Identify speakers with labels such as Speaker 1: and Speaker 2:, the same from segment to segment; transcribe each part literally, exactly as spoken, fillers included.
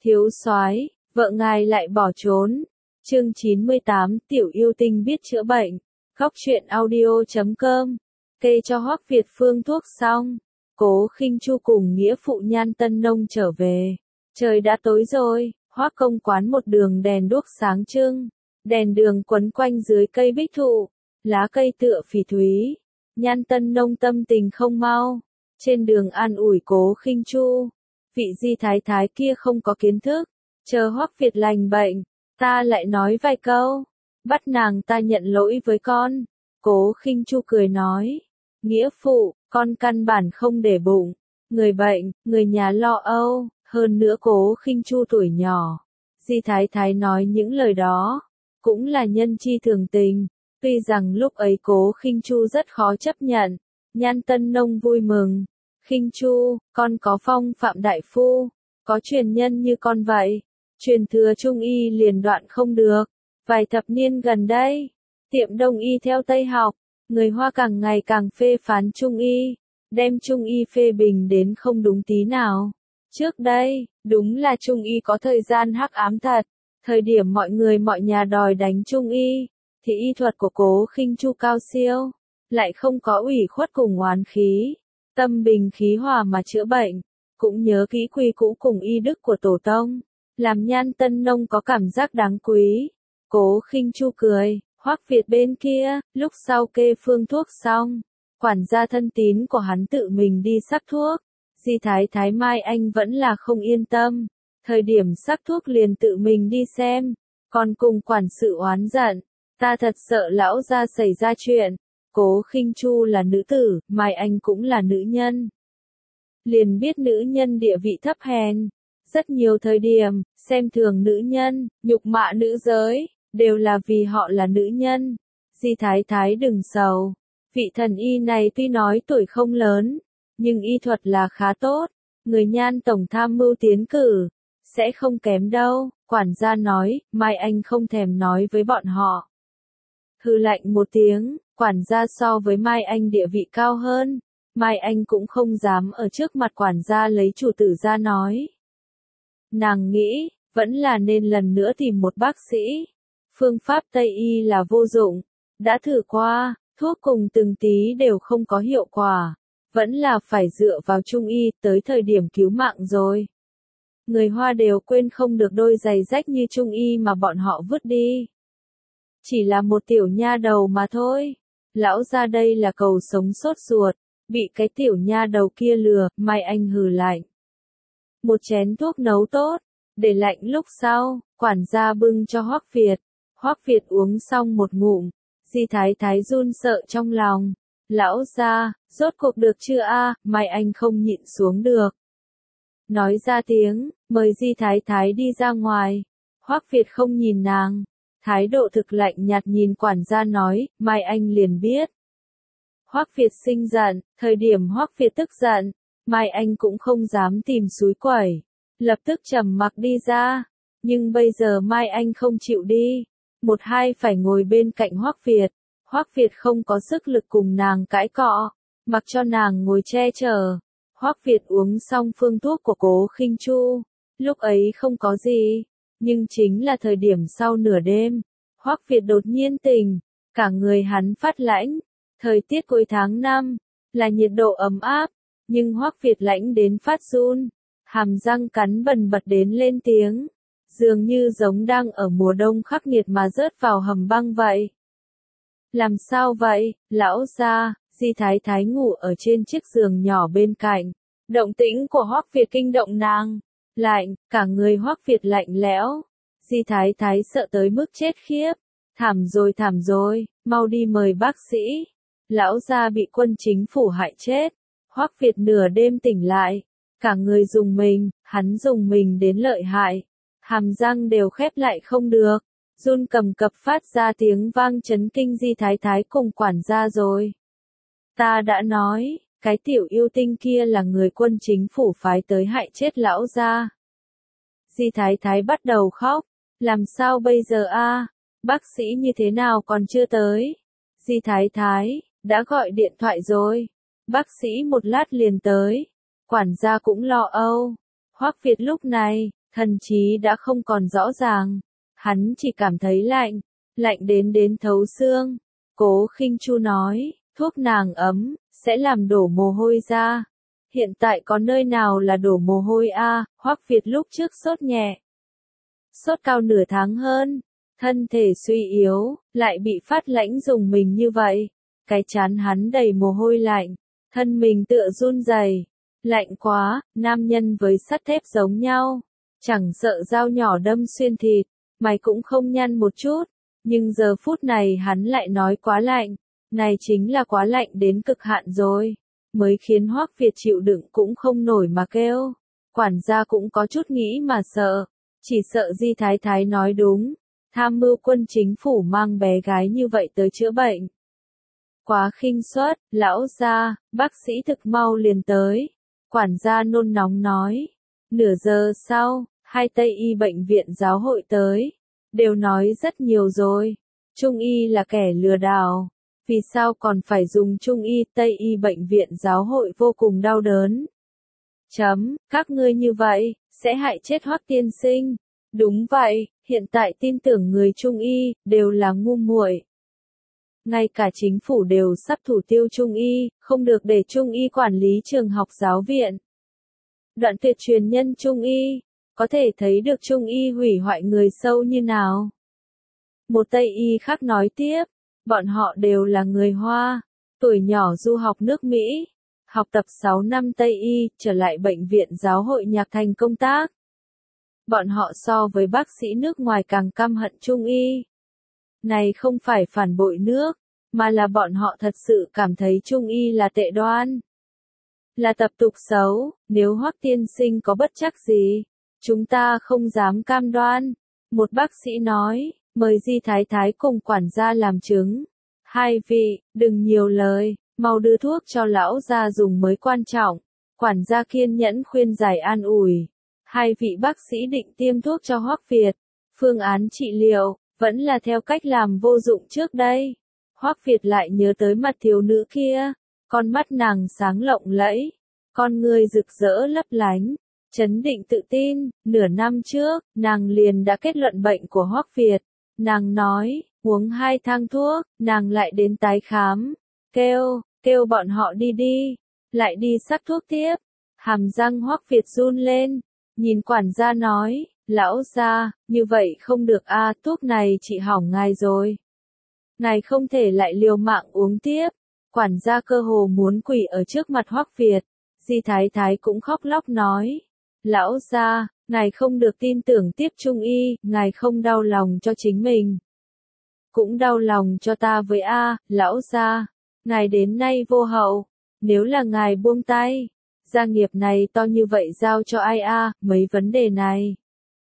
Speaker 1: Thiếu soái, vợ ngài lại bỏ trốn. Chương chín mươi tám, tiểu yêu tinh biết chữa bệnh. Góc truyện audio chấm com. Kê cho Hoắc Việt Phương thuốc xong, Cố Khinh Chu cùng nghĩa phụ Nhan Tân Nông trở về. Trời đã tối rồi, Hoắc công quán một đường đèn đuốc sáng trưng, đèn đường quấn quanh dưới cây bích thụ, lá cây tựa phỉ thúy. Nhan Tân Nông tâm tình không mau, trên đường an ủi Cố Khinh Chu, vị Di thái thái kia không có kiến thức, chờ Hoắc Việt lành bệnh, ta lại nói vài câu, bắt nàng ta nhận lỗi với con. Cố Khinh Chu cười nói, nghĩa phụ, con căn bản không để bụng, người bệnh, người nhà lo âu, hơn nữa Cố Khinh Chu tuổi nhỏ. Di thái thái nói những lời đó, cũng là nhân chi thường tình, tuy rằng lúc ấy Cố Khinh Chu rất khó chấp nhận. Nhan Tân Nông vui mừng, Khinh Chu, con có phong phạm đại phu, có truyền nhân như con vậy, truyền thừa trung y liền đoạn không được. Vài thập niên gần đây, tiệm đông y theo Tây học, người Hoa càng ngày càng phê phán trung y, đem trung y phê bình đến không đúng tí nào. Trước đây, đúng là trung y có thời gian hắc ám thật, thời điểm mọi người mọi nhà đòi đánh trung y, thì y thuật của Cố Khinh Chu cao siêu, lại không có ủy khuất cùng oán khí, tâm bình khí hòa mà chữa bệnh, cũng nhớ kỹ quy cũ cùng y đức của tổ tông, làm Nhan Tân Nông có cảm giác đáng quý. Cố Khinh Chu cười, Hoắc Việt bên kia, lúc sau kê phương thuốc xong, quản gia thân tín của hắn tự mình đi sắc thuốc. Di thái thái Mai Anh vẫn là không yên tâm, thời điểm sắc thuốc liền tự mình đi xem, còn cùng quản sự oán giận, ta thật sợ lão gia xảy ra chuyện. Cố Khinh Chu là nữ tử, Mai Anh cũng là nữ nhân, liền biết nữ nhân địa vị thấp hèn, rất nhiều thời điểm, xem thường nữ nhân, nhục mạ nữ giới, đều là vì họ là nữ nhân. Di thái thái đừng sầu, vị thần y này tuy nói tuổi không lớn, nhưng y thuật là khá tốt, người Nhan tổng tham mưu tiến cử, sẽ không kém đâu. Quản gia nói, Mai Anh không thèm nói với bọn họ. Hừ lạnh một tiếng, quản gia so với Mai Anh địa vị cao hơn, Mai Anh cũng không dám ở trước mặt quản gia lấy chủ tử ra nói. Nàng nghĩ, vẫn là nên lần nữa tìm một bác sĩ. Phương pháp Tây y là vô dụng, đã thử qua, thuốc cùng từng tí đều không có hiệu quả, vẫn là phải dựa vào trung y, tới thời điểm cứu mạng rồi. Người Hoa đều quên không được đôi giày rách như trung y mà bọn họ vứt đi. Chỉ là một tiểu nha đầu mà thôi. Lão gia đây là cầu sống sốt ruột, bị cái tiểu nha đầu kia lừa. Mai Anh hừ lạnh. Một chén thuốc nấu tốt, để lạnh lúc sau, quản gia bưng cho Hoắc Việt. Hoắc Việt uống xong một ngụm, Di thái thái run sợ trong lòng. Lão gia, rốt cuộc được chưa a? Mai Anh không nhịn xuống được, nói ra tiếng, mời Di thái thái đi ra ngoài. Hoắc Việt không nhìn nàng, thái độ thực lạnh nhạt nhìn quản gia nói, Mai Anh liền biết. Hoắc Việt sinh giận, thời điểm Hoắc Việt tức giận, Mai Anh cũng không dám tìm xúi quẩy, lập tức trầm mặc đi ra, nhưng bây giờ Mai Anh không chịu đi, một hai phải ngồi bên cạnh Hoắc Việt. Hoắc Việt không có sức lực cùng nàng cãi cọ, mặc cho nàng ngồi che chở. Hoắc Việt uống xong phương thuốc của Cố Khinh Chu, lúc ấy không có gì, nhưng chính là thời điểm sau nửa đêm, Hoắc Việt đột nhiên tỉnh, cả người hắn phát lãnh, thời tiết cuối tháng năm, là nhiệt độ ấm áp, nhưng Hoắc Việt lãnh đến phát run, hàm răng cắn bần bật đến lên tiếng, dường như giống đang ở mùa đông khắc nghiệt mà rớt vào hầm băng vậy. Làm sao vậy, lão gia? Di thái thái ngủ ở trên chiếc giường nhỏ bên cạnh, động tĩnh của Hoắc Việt kinh động nàng, lạnh, cả người Hoắc Việt lạnh lẽo. Di thái thái sợ tới mức chết khiếp, thảm rồi thảm rồi, mau đi mời bác sĩ. Lão gia bị quân chính phủ hại chết. Hoắc Việt nửa đêm tỉnh lại, cả người rùng mình, hắn rùng mình đến lợi hại, hàm răng đều khép lại không được, run cầm cập phát ra tiếng vang chấn kinh Di thái thái cùng quản gia rồi. Ta đã nói, cái tiểu yêu tinh kia là người quân chính phủ phái tới hại chết lão gia. Di thái thái bắt đầu khóc, làm sao bây giờ a? Bác sĩ như thế nào còn chưa tới? Di thái thái, đã gọi điện thoại rồi, bác sĩ một lát liền tới. Quản gia cũng lo âu. Hoắc Việt lúc này, Thần trí đã không còn rõ ràng. Hắn chỉ cảm thấy lạnh, lạnh đến đến thấu xương. Cố Khinh Chu nói, thuốc nàng ấm, sẽ làm đổ mồ hôi ra. Hiện tại có nơi nào là đổ mồ hôi a? À? Hoắc Việt lúc trước sốt nhẹ, sốt cao nửa tháng hơn, thân thể suy yếu, lại bị phát lãnh dùng mình như vậy. Cái trán hắn đầy mồ hôi lạnh, thân mình tựa run rẩy. Lạnh quá, nam nhân với sắt thép giống nhau, chẳng sợ dao nhỏ đâm xuyên thịt, mày cũng không nhăn một chút. Nhưng giờ phút này hắn lại nói quá lạnh, này chính là quá lạnh đến cực hạn rồi, mới khiến Hoắc Việt chịu đựng cũng không nổi mà kêu. Quản gia cũng có chút nghĩ mà sợ, chỉ sợ Di Thái Thái nói đúng, tham mưu quân chính phủ mang bé gái như vậy tới chữa bệnh. Quá khinh suất, lão gia, bác sĩ thực mau liền tới. Quản gia nôn nóng nói. Nửa giờ sau, hai Tây y bệnh viện giáo hội tới. Đều nói rất nhiều rồi. Trung y là kẻ lừa đảo. Vì sao còn phải dùng Trung y? Tây y bệnh viện giáo hội vô cùng đau đớn. Chấm, các ngươi như vậy, sẽ hại chết Hoắc tiên sinh. Đúng vậy, hiện tại tin tưởng người Trung y, đều là ngu muội. Ngay cả chính phủ đều sắp thủ tiêu Trung y, không được để Trung y quản lý trường học giáo viện. Đoạn tuyệt truyền nhân Trung y, có thể thấy được Trung y hủy hoại người sâu như nào. Một Tây y khác nói tiếp, bọn họ đều là người Hoa, tuổi nhỏ du học nước Mỹ, học tập sáu năm Tây y, trở lại bệnh viện giáo hội Nhạc Thành công tác. Bọn họ so với bác sĩ nước ngoài càng căm hận Trung y. Này không phải phản bội nước, mà là bọn họ thật sự cảm thấy Trung y là tệ đoan. Là tập tục xấu, nếu Hoắc tiên sinh có bất trắc gì, chúng ta không dám cam đoan. Một bác sĩ nói, mời Di Thái Thái cùng quản gia làm chứng. Hai vị, đừng nhiều lời, mau đưa thuốc cho lão gia dùng mới quan trọng. Quản gia kiên nhẫn khuyên giải an ủi. Hai vị bác sĩ định tiêm thuốc cho Hoắc Việt. Phương án trị liệu, vẫn là theo cách làm vô dụng trước đây. Hoắc Việt lại nhớ tới mặt thiếu nữ kia, con mắt nàng sáng lộng lẫy, con người rực rỡ lấp lánh, chấn định tự tin. Nửa năm trước, nàng liền đã kết luận bệnh của Hoắc Việt. Nàng nói, uống hai thang thuốc, nàng lại đến tái khám, kêu, kêu bọn họ đi đi, lại đi sắc thuốc tiếp. Hàm răng Hoắc Việt run lên, nhìn quản gia nói, lão gia, như vậy không được a, à, thuốc này trị hỏng ngài rồi. Ngài không thể lại liều mạng uống tiếp. Quản gia cơ hồ muốn quỳ ở trước mặt Hoắc Việt. Di Thái Thái cũng khóc lóc nói. Lão gia, ngài không được tin tưởng tiếp Trung y, ngài không đau lòng cho chính mình. Cũng đau lòng cho ta với a, lão gia. Ngài đến nay vô hậu. Nếu là ngài buông tay, gia nghiệp này to như vậy giao cho ai a, à, mấy vấn đề này.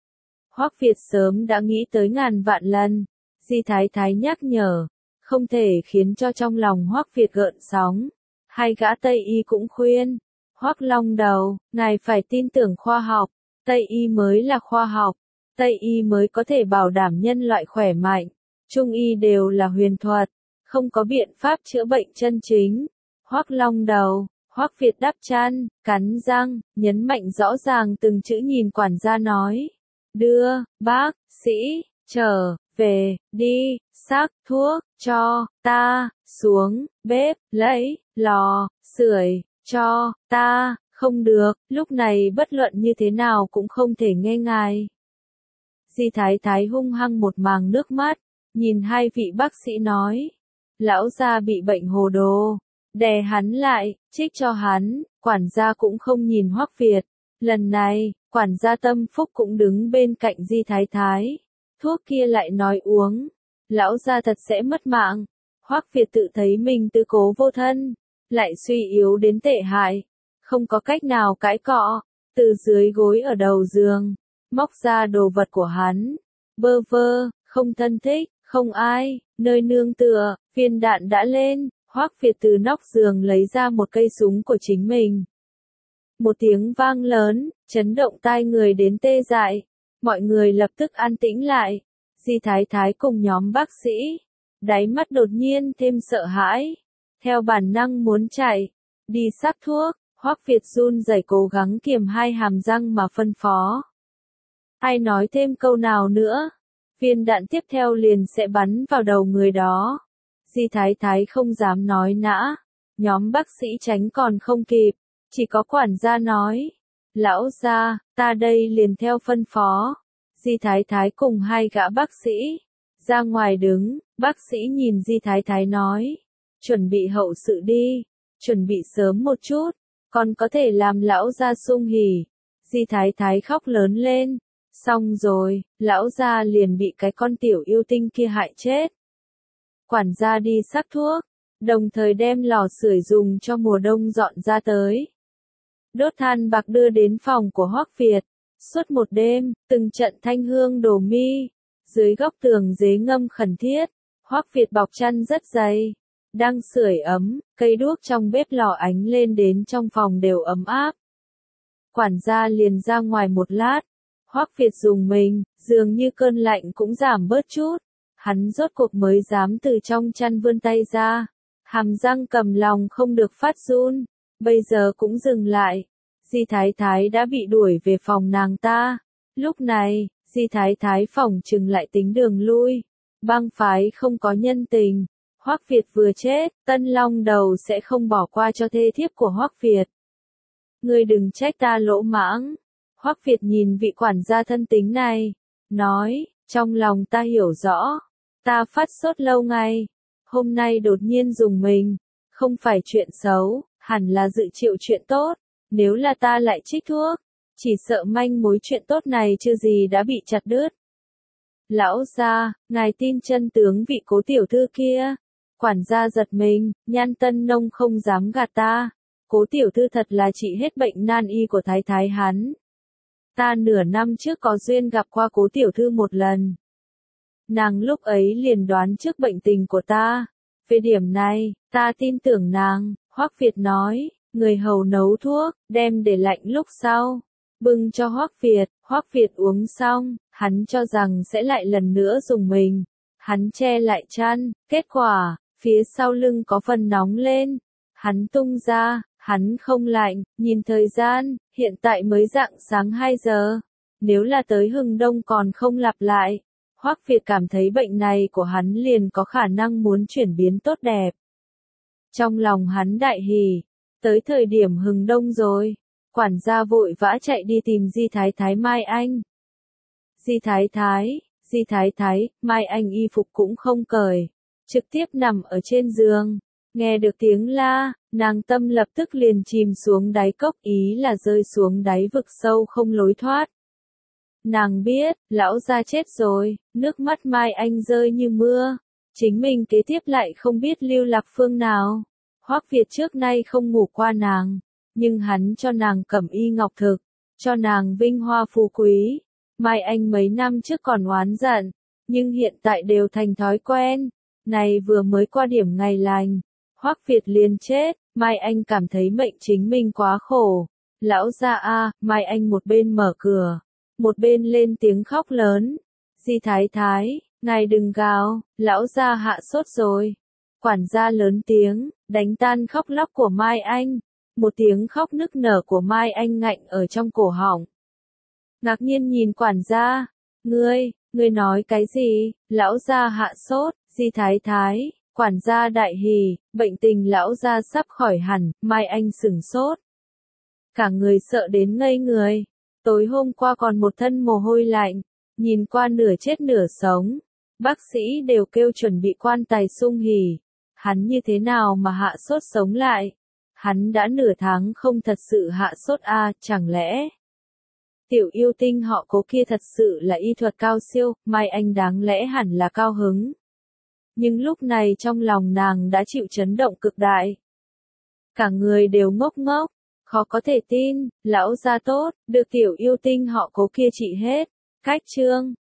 Speaker 1: Hoắc Việt sớm đã nghĩ tới ngàn vạn lần. Di Thái Thái nhắc nhở, không thể khiến cho trong lòng Hoắc Việt gợn sóng. Hai gã Tây y cũng khuyên, Hoắc Long Đầu, ngài phải tin tưởng khoa học, Tây y mới là khoa học, Tây y mới có thể bảo đảm nhân loại khỏe mạnh, Trung y đều là huyền thuật, không có biện pháp chữa bệnh chân chính. Hoắc Long Đầu, Hoắc Việt đắp chăn, cắn răng, nhấn mạnh rõ ràng từng chữ nhìn quản gia nói, đưa, bác sĩ, trở về, đi, sắc thuốc, cho, ta, xuống, bếp, lấy, lò, sưởi, cho, ta, không được, lúc này bất luận như thế nào cũng không thể nghe ngài. Di Thái Thái hung hăng một màng nước mắt, nhìn hai vị bác sĩ nói, lão gia bị bệnh hồ đồ, đè hắn lại, trích cho hắn, quản gia cũng không nhìn Hoắc Việt. Lần này, quản gia Tâm Phúc cũng đứng bên cạnh Di Thái Thái. Thuốc kia lại nói uống, lão gia thật sẽ mất mạng. Hoắc Việt tự thấy mình tư cố vô thân, lại suy yếu đến tệ hại, không có cách nào cãi cọ, từ dưới gối ở đầu giường, móc ra đồ vật của hắn, bơ vơ, không thân thích, không ai, nơi nương tựa, viên đạn đã lên. Hoắc Việt từ nóc giường lấy ra một cây súng của chính mình. Một tiếng vang lớn, chấn động tai người đến tê dại. Mọi người lập tức an tĩnh lại. Di Thái Thái cùng nhóm bác sĩ, đáy mắt đột nhiên thêm sợ hãi. Theo bản năng muốn chạy, đi sắc thuốc. Hoắc Việt run rẩy cố gắng kiềm hai hàm răng mà phân phó. Ai nói thêm câu nào nữa, viên đạn tiếp theo liền sẽ bắn vào đầu người đó. Di Thái Thái không dám nói nã, nhóm bác sĩ tránh còn không kịp, chỉ có quản gia nói, lão gia, ta đây liền theo phân phó. Di Thái Thái cùng hai gã bác sĩ ra ngoài đứng, bác sĩ nhìn Di Thái Thái nói, chuẩn bị hậu sự đi, chuẩn bị sớm một chút, còn có thể làm lão gia sung hỉ. Di Thái Thái khóc lớn lên, xong rồi, lão gia liền bị cái con tiểu yêu tinh kia hại chết. Quản gia đi sắc thuốc, đồng thời đem lò sưởi dùng cho mùa đông dọn ra tới. Đốt than bạc đưa đến phòng của Hoắc Việt. Suốt một đêm, từng trận thanh hương đổ mi. Dưới góc tường dế ngâm khẩn thiết, Hoắc Việt bọc chăn rất dày. Đang sưởi ấm, cây đuốc trong bếp lò ánh lên đến trong phòng đều ấm áp. Quản gia liền ra ngoài một lát. Hoắc Việt dùng mình, dường như cơn lạnh cũng giảm bớt chút. Hắn rốt cuộc mới dám từ trong chăn vươn tay ra. Hàm răng cầm lòng không được phát run. Bây giờ cũng dừng lại. Di Thái Thái đã bị đuổi về phòng nàng ta. Lúc này, Di Thái Thái phỏng chừng lại tính đường lui. Bang phái không có nhân tình. Hoắc Việt vừa chết, Tân Long Đầu sẽ không bỏ qua cho thê thiếp của Hoắc Việt. Ngươi đừng trách ta lỗ mãng. Hoắc Việt nhìn vị quản gia thân tính này, nói, trong lòng ta hiểu rõ. Ta phát sốt lâu ngày. Hôm nay đột nhiên dùng mình. Không phải chuyện xấu, hẳn là dự triệu chuyện tốt. Nếu là ta lại trích thuốc, chỉ sợ manh mối chuyện tốt này chưa gì đã bị chặt đứt. Lão gia, ngài tin chân tướng vị cố tiểu thư kia. Quản gia giật mình, Nhan Tân Nông không dám gạt ta. Cố tiểu thư thật là trị hết bệnh nan y của thái thái hắn. Ta nửa năm trước có duyên gặp qua cố tiểu thư một lần. Nàng lúc ấy liền đoán trước bệnh tình của ta. Về điểm này, ta tin tưởng nàng, Hoắc Việt nói. Người hầu nấu thuốc, đem để lạnh lúc sau. Bưng cho Hoắc Việt, Hoắc Việt uống xong, hắn cho rằng sẽ lại lần nữa dùng mình. Hắn che lại chăn, kết quả, phía sau lưng có phần nóng lên. Hắn tung ra, hắn không lạnh, nhìn thời gian, hiện tại mới rạng sáng hai giờ. Nếu là tới hừng đông còn không lặp lại, Hoắc Việt cảm thấy bệnh này của hắn liền có khả năng muốn chuyển biến tốt đẹp. Trong lòng hắn đại hỉ. Tới thời điểm hừng đông rồi, quản gia vội vã chạy đi tìm Di Thái Thái Mai Anh. Di Thái Thái, Di Thái Thái, Mai Anh y phục cũng không cởi, trực tiếp nằm ở trên giường, nghe được tiếng la, nàng tâm lập tức liền chìm xuống đáy cốc, ý là rơi xuống đáy vực sâu không lối thoát. Nàng biết, lão gia chết rồi, nước mắt Mai Anh rơi như mưa, chính mình kế tiếp lại không biết lưu lạc phương nào. Hoắc Việt trước nay không ngủ qua nàng, nhưng hắn cho nàng cẩm y ngọc thực, cho nàng vinh hoa phú quý. Mai Anh mấy năm trước còn oán giận, nhưng hiện tại đều thành thói quen. Này vừa mới qua điểm ngày lành, Hoắc Việt liền chết, Mai Anh cảm thấy mệnh chính mình quá khổ. Lão gia a, Mai Anh một bên mở cửa, một bên lên tiếng khóc lớn. Di Thái Thái, ngài đừng gào, lão gia hạ sốt rồi. Quản gia lớn tiếng, đánh tan khóc lóc của Mai Anh. Một tiếng khóc nức nở của Mai Anh ngạnh ở trong cổ họng. Ngạc nhiên nhìn quản gia, ngươi, ngươi nói cái gì, lão gia hạ sốt, Di Thái Thái, quản gia đại hỉ, bệnh tình lão gia sắp khỏi hẳn, Mai Anh sửng sốt. Cả người sợ đến ngây người, tối hôm qua còn một thân mồ hôi lạnh, nhìn qua nửa chết nửa sống, bác sĩ đều kêu chuẩn bị quan tài sung hỉ. Hắn như thế nào mà hạ sốt sống lại? Hắn đã nửa tháng không thật sự hạ sốt a, à, chẳng lẽ? Tiểu yêu tinh họ Cố kia thật sự là y thuật cao siêu, Mai Anh đáng lẽ hẳn là cao hứng. Nhưng lúc này trong lòng nàng đã chịu chấn động cực đại. Cả người đều ngốc ngốc, khó có thể tin, lão gia tốt, được tiểu yêu tinh họ Cố kia trị hết. Cách chương